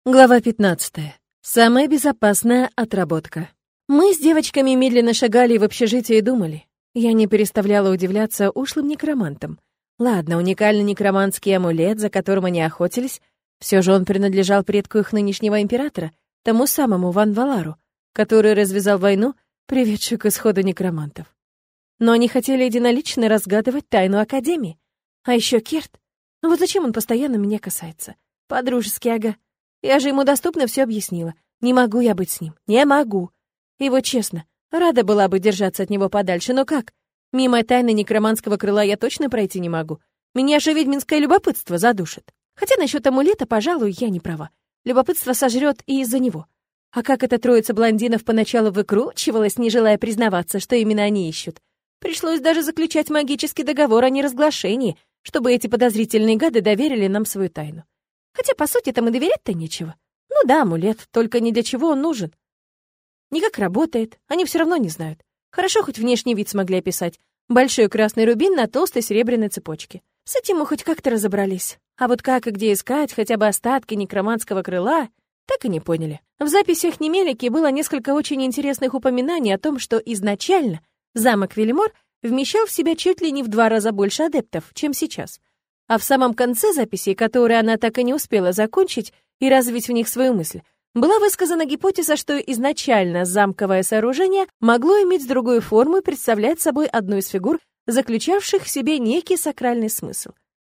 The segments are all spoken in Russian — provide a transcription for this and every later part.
Глава 15. Самая безопасная отработка. Мы с девочками медленно шагали в общежитие и думали. Я не переставляла удивляться ушлым некромантам. Ладно, уникальный некромантский амулет, за которым они охотились, все же он принадлежал предку их нынешнего императора, тому самому Ван Валару, который развязал войну, приведшую к исходу некромантов. Но они хотели единолично разгадывать тайну Академии. А еще Керт. Ну вот зачем он постоянно меня касается? По-дружески, ага. Я же ему доступно все объяснила. Не могу я быть с ним. Не могу. И вот честно, рада была бы держаться от него подальше, но как? Мимо тайны некроманского крыла я точно пройти не могу. Меня же ведьминское любопытство задушит. Хотя насчет амулета, пожалуй, я не права. Любопытство сожрет и из-за него. А как эта троица блондинов поначалу выкручивалась, не желая признаваться, что именно они ищут. Пришлось даже заключать магический договор о неразглашении, чтобы эти подозрительные гады доверили нам свою тайну. Хотя, по сути-то, мы доверять-то нечего. Ну да, амулет, только не для чего он нужен. Никак работает, они все равно не знают. Хорошо, хоть внешний вид смогли описать. Большой красный рубин на толстой серебряной цепочке. С этим мы хоть как-то разобрались. А вот как и где искать хотя бы остатки некроманского крыла, так и не поняли. В записях Немелики было несколько очень интересных упоминаний о том, что изначально замок Велимор вмещал в себя чуть ли не в 2 раза больше адептов, чем сейчас. А в самом конце записей, которые она так и не успела закончить и развить в них свою мысль, была высказана гипотеза, что изначально замковое сооружение могло иметь другую форму и представлять собой одну из фигур, заключавших в себе некий сакральный смысл.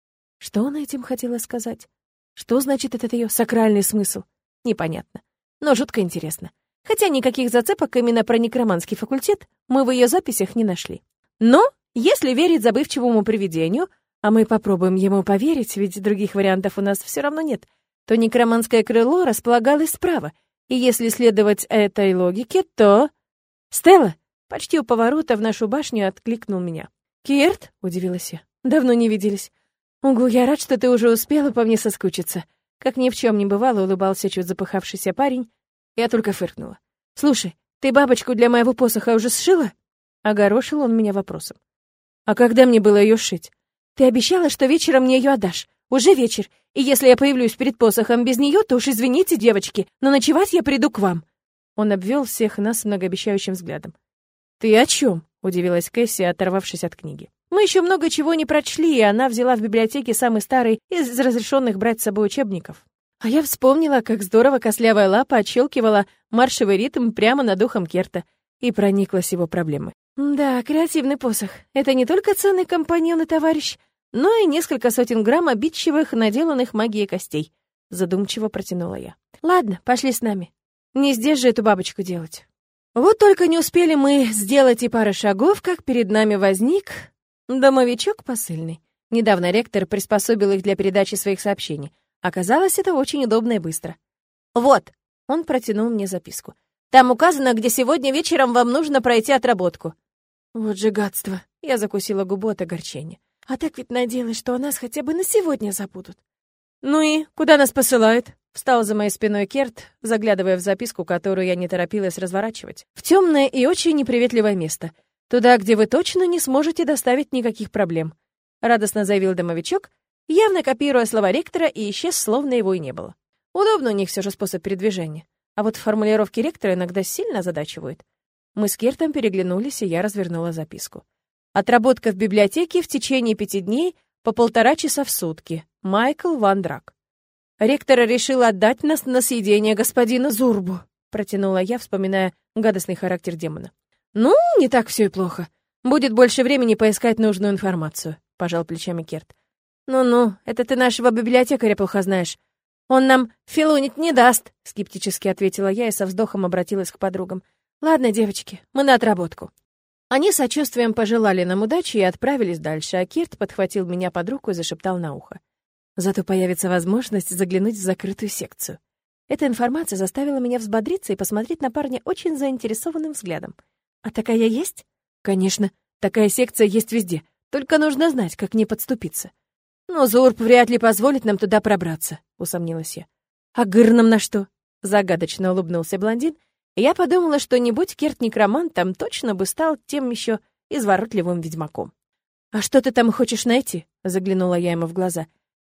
Что она этим хотела сказать? Что значит этот ее сакральный смысл? Непонятно, но жутко интересно. Хотя никаких зацепок именно про некроманский факультет мы в ее записях не нашли. Но, если верить забывчивому привидению, а мы попробуем ему поверить, ведь других вариантов у нас все равно нет, то некроманское крыло располагалось справа, и если следовать этой логике, то... «Стелла!» Почти у поворота в нашу башню откликнул меня. «Керт?» — удивилась я. «Давно не виделись». «Угу, я рад, что ты уже успела по мне соскучиться». Как ни в чем не бывало, улыбался чуть запыхавшийся парень. Я только фыркнула. «Слушай, ты бабочку для моего посоха уже сшила?» Огорошил он меня вопросом. «А когда мне было ее сшить?» «Ты обещала, что вечером мне ее отдашь. Уже вечер, и если я появлюсь перед посохом без нее, то уж извините, девочки, но ночевать я приду к вам». Он обвел всех нас многообещающим взглядом. «Ты о чем?» — удивилась Кэсси, оторвавшись от книги. Мы еще много чего не прочли, и она взяла в библиотеке самый старый из разрешенных брать с собой учебников. А я вспомнила, как здорово костлявая лапа отщелкивала маршевый ритм прямо над ухом Керта и прониклась его проблемой. Да, креативный посох. Это не только ценный компаньон и товарищ, но и несколько сотен грамм обидчивых, наделанных магией костей. Задумчиво протянула я. Ладно, пошли с нами. Не здесь же эту бабочку делать. Вот только не успели мы сделать и пары шагов, как перед нами возник домовичок посыльный. Недавно ректор приспособил их для передачи своих сообщений. Оказалось, это очень удобно и быстро. Вот, он протянул мне записку. Там указано, где сегодня вечером вам нужно пройти отработку. Вот же гадство. Я закусила губу от огорчения. А так ведь надеялась, что о нас хотя бы на сегодня забудут. Ну и куда нас посылают? Встал за моей спиной Керт, заглядывая в записку, которую я не торопилась разворачивать. В темное и очень неприветливое место. Туда, где вы точно не сможете доставить никаких проблем. Радостно заявил домовичок, явно копируя слова ректора, и исчез, словно его и не было. Удобно у них все же способ передвижения. А вот формулировки ректора иногда сильно озадачивают. Мы с Кертом переглянулись, и я развернула записку. Отработка в библиотеке в течение 5 дней по 1,5 часа в сутки. Майкл Ван Драк. Ректор решил отдать нас на съедение господину Зурбу, протянула я, вспоминая гадостный характер демона. Ну, не так все и плохо. Будет больше времени поискать нужную информацию, пожал плечами Керт. Ну-ну, это ты нашего библиотекаря плохо знаешь. Он нам филонить не даст, скептически ответила я и со вздохом обратилась к подругам. Ладно, девочки, мы на отработку. Они с сочувствием пожелали нам удачи и отправились дальше, а Керт подхватил меня под руку и зашептал на ухо. Зато появится возможность заглянуть в закрытую секцию. Эта информация заставила меня взбодриться и посмотреть на парня очень заинтересованным взглядом. А такая есть? Конечно, такая секция есть везде, только нужно знать, как не подступиться. Но Зурб вряд ли позволит нам туда пробраться, усомнилась я. А Гыр нам на что? Загадочно улыбнулся блондин, и я подумала, что не будь Керт некромантом, точно бы стал тем еще изворотливым ведьмаком. «А что ты там хочешь найти?» — заглянула я ему в глаза.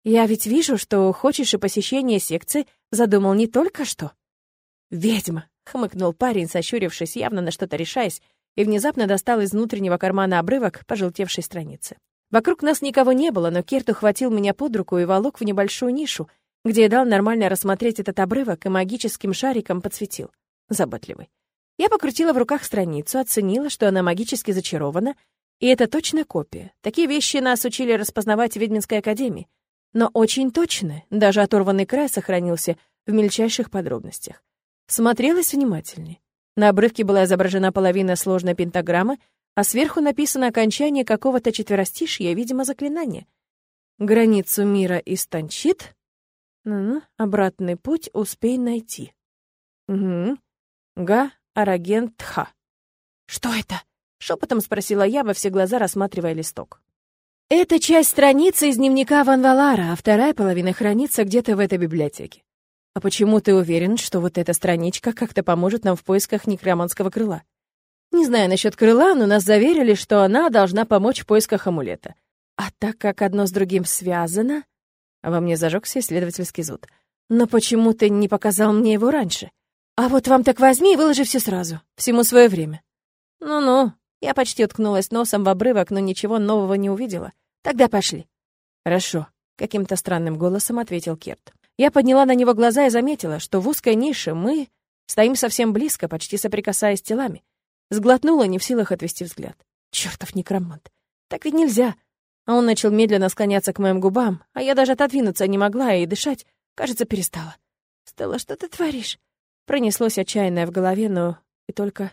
Я ведь вижу, что хочешь и посещение секции задумал не только что». «Ведьма!» — хмыкнул парень, сощурившись, явно на что-то решаясь, и внезапно достал из внутреннего кармана обрывок пожелтевшей страницы. Вокруг нас никого не было, но Керт ухватил меня под руку и волок в небольшую нишу, где я дал нормально рассмотреть этот обрывок и магическим шариком подсветил. Заботливый. Я покрутила в руках страницу, оценила, что она магически зачарована, и это точно копия. Такие вещи нас учили распознавать в Ведьминской академии. Но очень точно, даже оторванный край сохранился в мельчайших подробностях. Смотрелась внимательнее. На обрывке была изображена половина сложной пентаграммы, а сверху написано окончание какого-то четверостишья, видимо, заклинания. «Границу мира истончит, обратный путь успей найти». Угу. Арагент-ха. «Что это?» — шепотом спросила я, во все глаза рассматривая листок. «Это часть страницы из дневника Ван Валара, а вторая половина хранится где-то в этой библиотеке. А почему ты уверен, что вот эта страничка как-то поможет нам в поисках некроманского крыла?» «Не знаю насчет крыла, но нас заверили, что она должна помочь в поисках амулета. А так как одно с другим связано...» Во мне зажегся исследовательский зуд. «Но почему ты не показал мне его раньше? А вот вам так возьми и выложи все сразу. Всему свое время». «Ну-ну». Я почти уткнулась носом в обрывок, но ничего нового не увидела. «Тогда пошли». «Хорошо», — каким-то странным голосом ответил Керт. Я подняла на него глаза и заметила, что в узкой нише мы стоим совсем близко, почти соприкасаясь телами. Сглотнула, не в силах отвести взгляд. Чёртов некромант. Так ведь нельзя. А он начал медленно склоняться к моим губам, а я даже отодвинуться не могла и дышать, кажется, перестала. «Стелла, что ты творишь?» Пронеслось отчаянное в голове, но и только...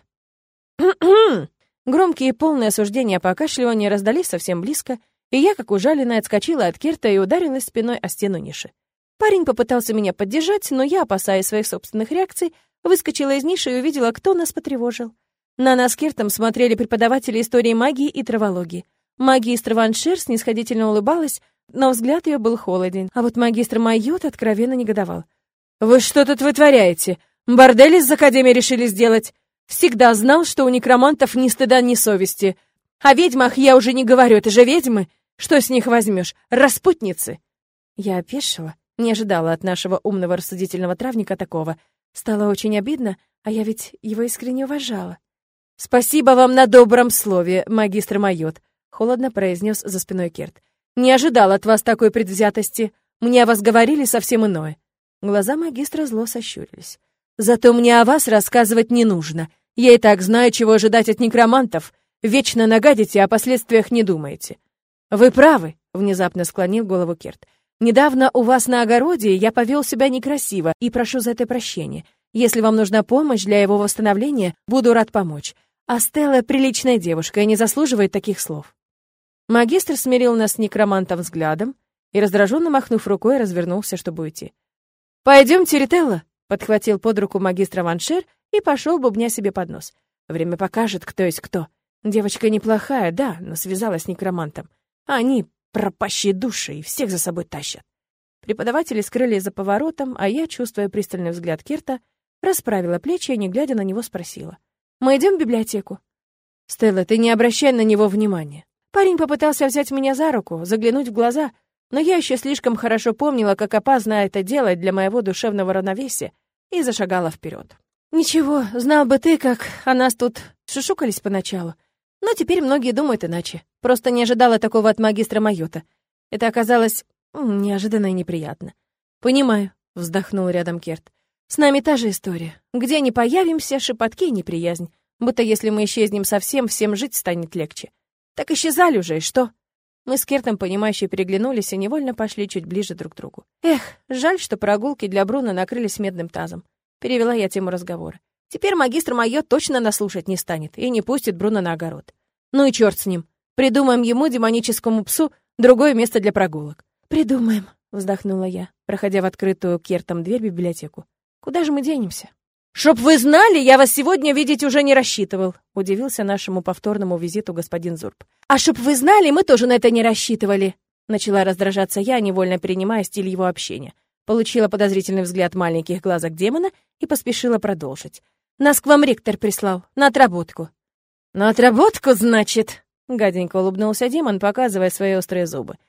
Громкие и полные осуждения покашливания раздались совсем близко, и я, как ужаленная, отскочила от Керта и ударилась спиной о стену ниши. Парень попытался меня поддержать, но я, опасаясь своих собственных реакций, выскочила из ниши и увидела, кто нас потревожил. На нас с Кертом смотрели преподаватели истории магии и травологии. Магистр Ваншер снисходительно улыбалась, но взгляд ее был холоден, а вот магистр Майот откровенно негодовал. «Вы что тут вытворяете? Бордель из Академии решили сделать? Всегда знал, что у некромантов ни стыда, ни совести. О ведьмах я уже не говорю, это же ведьмы. Что с них возьмешь? Распутницы!» Я опешила, не ожидала от нашего умного рассудительного травника такого. Стало очень обидно, а я ведь его искренне уважала. «Спасибо вам на добром слове, магистр Майот», — холодно произнес за спиной Керт. «Не ожидал от вас такой предвзятости. Мне о вас говорили совсем иное». Глаза магистра зло сощурились. «Зато мне о вас рассказывать не нужно. Я и так знаю, чего ожидать от некромантов. Вечно нагадите, о последствиях не думаете». «Вы правы», — внезапно склонил голову Керт. «Недавно у вас на огороде я повел себя некрасиво и прошу за это прощения. Если вам нужна помощь для его восстановления, буду рад помочь. А Стелла приличная девушка и не заслуживает таких слов». Магистр смирил нас с некромантом взглядом и, раздраженно махнув рукой, развернулся, чтобы уйти. «Пойдемте, Рителла», — подхватил под руку магистра Ваншер и пошел, бубня себе под нос. «Время покажет, кто есть кто. Девочка неплохая, да, но связалась с некромантом. А они пропащие души и всех за собой тащат». Преподаватели скрылись за поворотом, а я, чувствуя пристальный взгляд Керта, расправила плечи и, не глядя на него, спросила. «Мы идем в библиотеку?» «Стелла, ты не обращай на него внимания». Парень попытался взять меня за руку, заглянуть в глаза, но я еще слишком хорошо помнила, как опасно это делать для моего душевного равновесия, и зашагала вперед. «Ничего, знал бы ты, как о нас тут шушукались поначалу. Но теперь многие думают иначе. Просто не ожидала такого от магистра Майота. Это оказалось неожиданно и неприятно». «Понимаю», — вздохнул рядом Керт. «С нами та же история. Где не появимся, шепотки и неприязнь. Будто если мы исчезнем совсем, всем жить станет легче. Так исчезали уже, и что?» Мы с Кертом, понимающе переглянулись и невольно пошли чуть ближе друг к другу. «Эх, жаль, что прогулки для Бруно накрылись медным тазом». Перевела я тему разговора. «Теперь магистр Майот точно нас слушать не станет и не пустит Бруно на огород. Ну и черт с ним. Придумаем ему, демоническому псу, другое место для прогулок». «Придумаем», — вздохнула я, проходя в открытую Кертом дверь в библиотеку. «Куда же мы денемся?» «Чтоб вы знали, я вас сегодня видеть уже не рассчитывал», — удивился нашему повторному визиту господин Зурб. «А чтоб вы знали, мы тоже на это не рассчитывали», — начала раздражаться я, невольно перенимая стиль его общения. Получила подозрительный взгляд маленьких глазок демона и поспешила продолжить. «Нас к вам ректор прислал, на отработку». «На отработку, значит?» — гаденько улыбнулся демон, показывая свои острые зубы.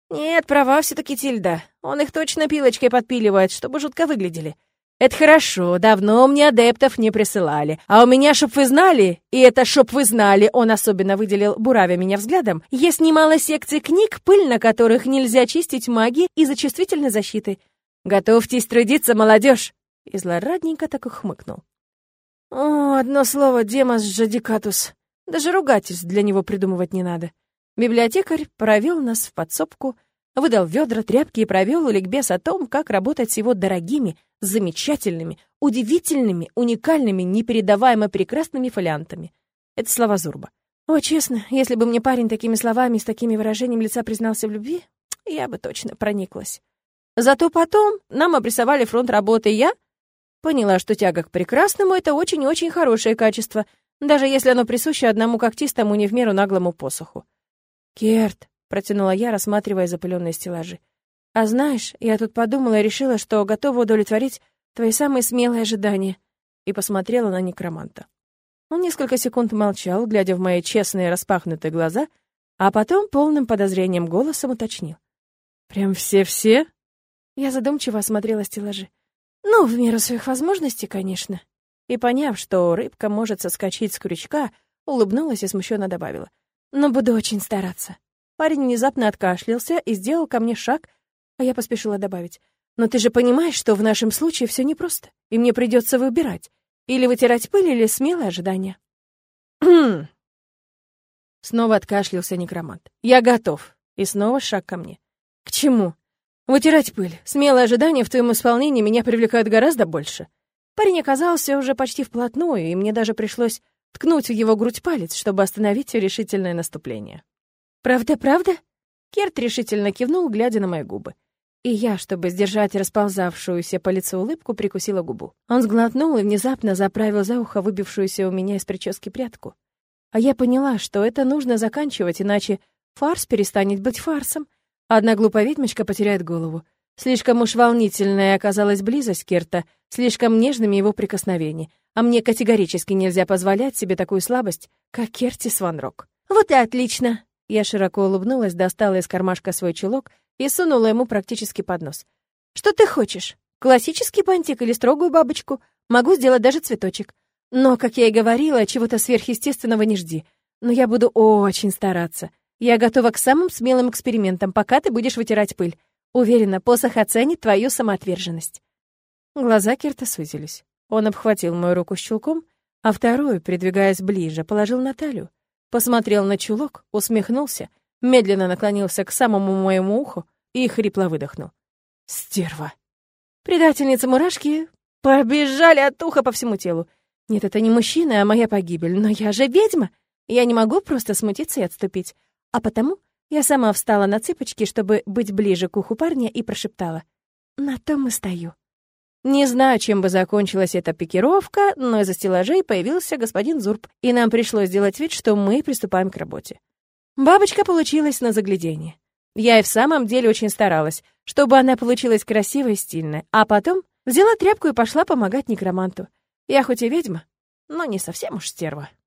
Нет, права все-таки Тильда. Он их точно пилочкой подпиливает, чтобы жутко выглядели. Это хорошо, давно мне адептов не присылали. А у меня, чтоб вы знали, и это чтоб вы знали, он особенно выделил, буравя меня взглядом, есть немало секций книг, пыль на которых нельзя чистить магии из-за чувствительной защиты. Готовьтесь трудиться, молодежь. И злорадненько так ухмыкнул. О, одно слово, Демос Жадикатус. Даже ругательств для него придумывать не надо. Библиотекарь провел нас в подсобку, выдал ведра, тряпки и провел ликбез о том, как работать с его дорогими, замечательными, удивительными, уникальными, непередаваемо прекрасными фолиантами. Это слова Зурба. О, честно, если бы мне парень такими словами и с такими выражением лица признался в любви, я бы точно прониклась. Зато потом нам обрисовали фронт работы, и я поняла, что тяга к прекрасному — это очень-очень хорошее качество, даже если оно присуще одному когтистому не в меру наглому посоху. «Керт», — протянула я, рассматривая запыленные стеллажи. «А знаешь, я тут подумала и решила, что готова удовлетворить твои самые смелые ожидания», и посмотрела на некроманта. Он несколько секунд молчал, глядя в мои честные распахнутые глаза, а потом полным подозрением голосом уточнил. «Прям все-все?» Я задумчиво осмотрела стеллажи. «Ну, в меру своих возможностей, конечно». И, поняв, что рыбка может соскочить с крючка, улыбнулась и смущенно добавила. «Но буду очень стараться». Парень внезапно откашлялся и сделал ко мне шаг, а я поспешила добавить. «Но ты же понимаешь, что в нашем случае все непросто, и мне придется выбирать. Или вытирать пыль, или смелое ожидание». Снова откашлялся некромант. «Я готов». И снова шаг ко мне. «К чему?» «Вытирать пыль. Смелое ожидание в твоем исполнении меня привлекает гораздо больше». Парень оказался уже почти вплотную, и мне даже пришлось ткнуть в его грудь палец, чтобы остановить решительное наступление. «Правда, правда?» Керт решительно кивнул, глядя на мои губы. И я, чтобы сдержать расползавшуюся по лицу улыбку, прикусила губу. Он сглотнул и внезапно заправил за ухо выбившуюся у меня из прически прядку. А я поняла, что это нужно заканчивать, иначе фарс перестанет быть фарсом, а одна глупая ведьмочка потеряет голову. Слишком уж волнительная оказалась близость Керта, слишком нежными его прикосновения, а мне категорически нельзя позволять себе такую слабость, как Кертис Ван Рок. «Вот и отлично!» Я широко улыбнулась, достала из кармашка свой чулок и сунула ему практически под нос. «Что ты хочешь? Классический бантик или строгую бабочку? Могу сделать даже цветочек. Но, как я и говорила, чего-то сверхъестественного не жди. Но я буду очень стараться. Я готова к самым смелым экспериментам, пока ты будешь вытирать пыль. Уверена, посох оценит твою самоотверженность». Глаза Керта сузились. Он обхватил мою руку с чулком, а вторую, придвигаясь ближе, положил на талию. Посмотрел на чулок, усмехнулся, медленно наклонился к самому моему уху и хрипло выдохнул. «Стерва!» Предательницы мурашки побежали от уха по всему телу. Нет, это не мужчина, а моя погибель. Но я же ведьма. Я не могу просто смутиться и отступить. А потому я сама встала на цыпочки, чтобы быть ближе к уху парня, и прошептала. «На том и стою». Не знаю, чем бы закончилась эта пикировка, но из-за стеллажей появился господин Зурб, и нам пришлось сделать вид, что мы приступаем к работе. Бабочка получилась на загляденье. Я и в самом деле очень старалась, чтобы она получилась красивой и стильной, а потом взяла тряпку и пошла помогать некроманту. Я хоть и ведьма, но не совсем уж стерва.